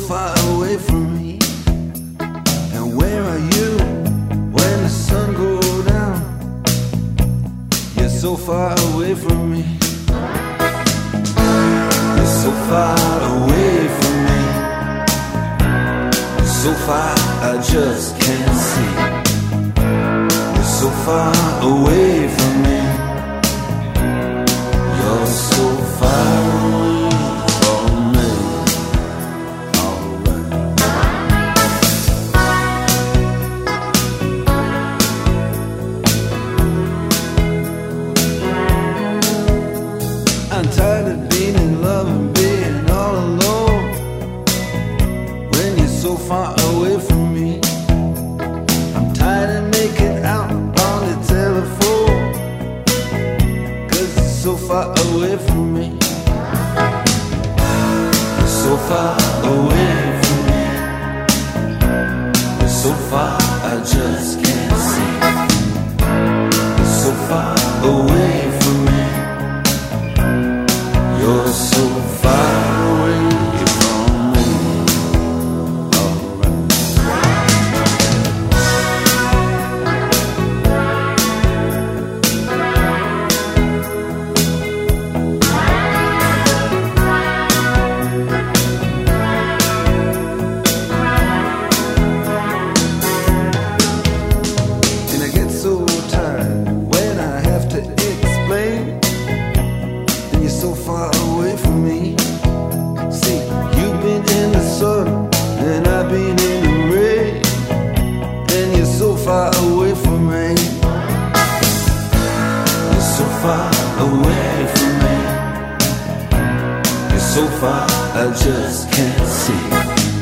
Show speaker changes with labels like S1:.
S1: far away from me. And where are you when the sun goes down? You're so far away from me. You're so far away from me. You're so far I just can't see. You're so far away from me. You're so far away from me. Alright. I'm tired of being in love and being all alone when you're so far away from me. I'm tired of making out on the telephone, 'cause it's so far away from me. You're so far away from me. You're so far I just can't see. You're so far away from me. You're so far away from me. Alright. And I get so tired when I have to explain. And you're so far away from me. See, you've been in the sun and I've been in the rain, and you're so far away from me. You're so far away from me. You're so far I just can't see.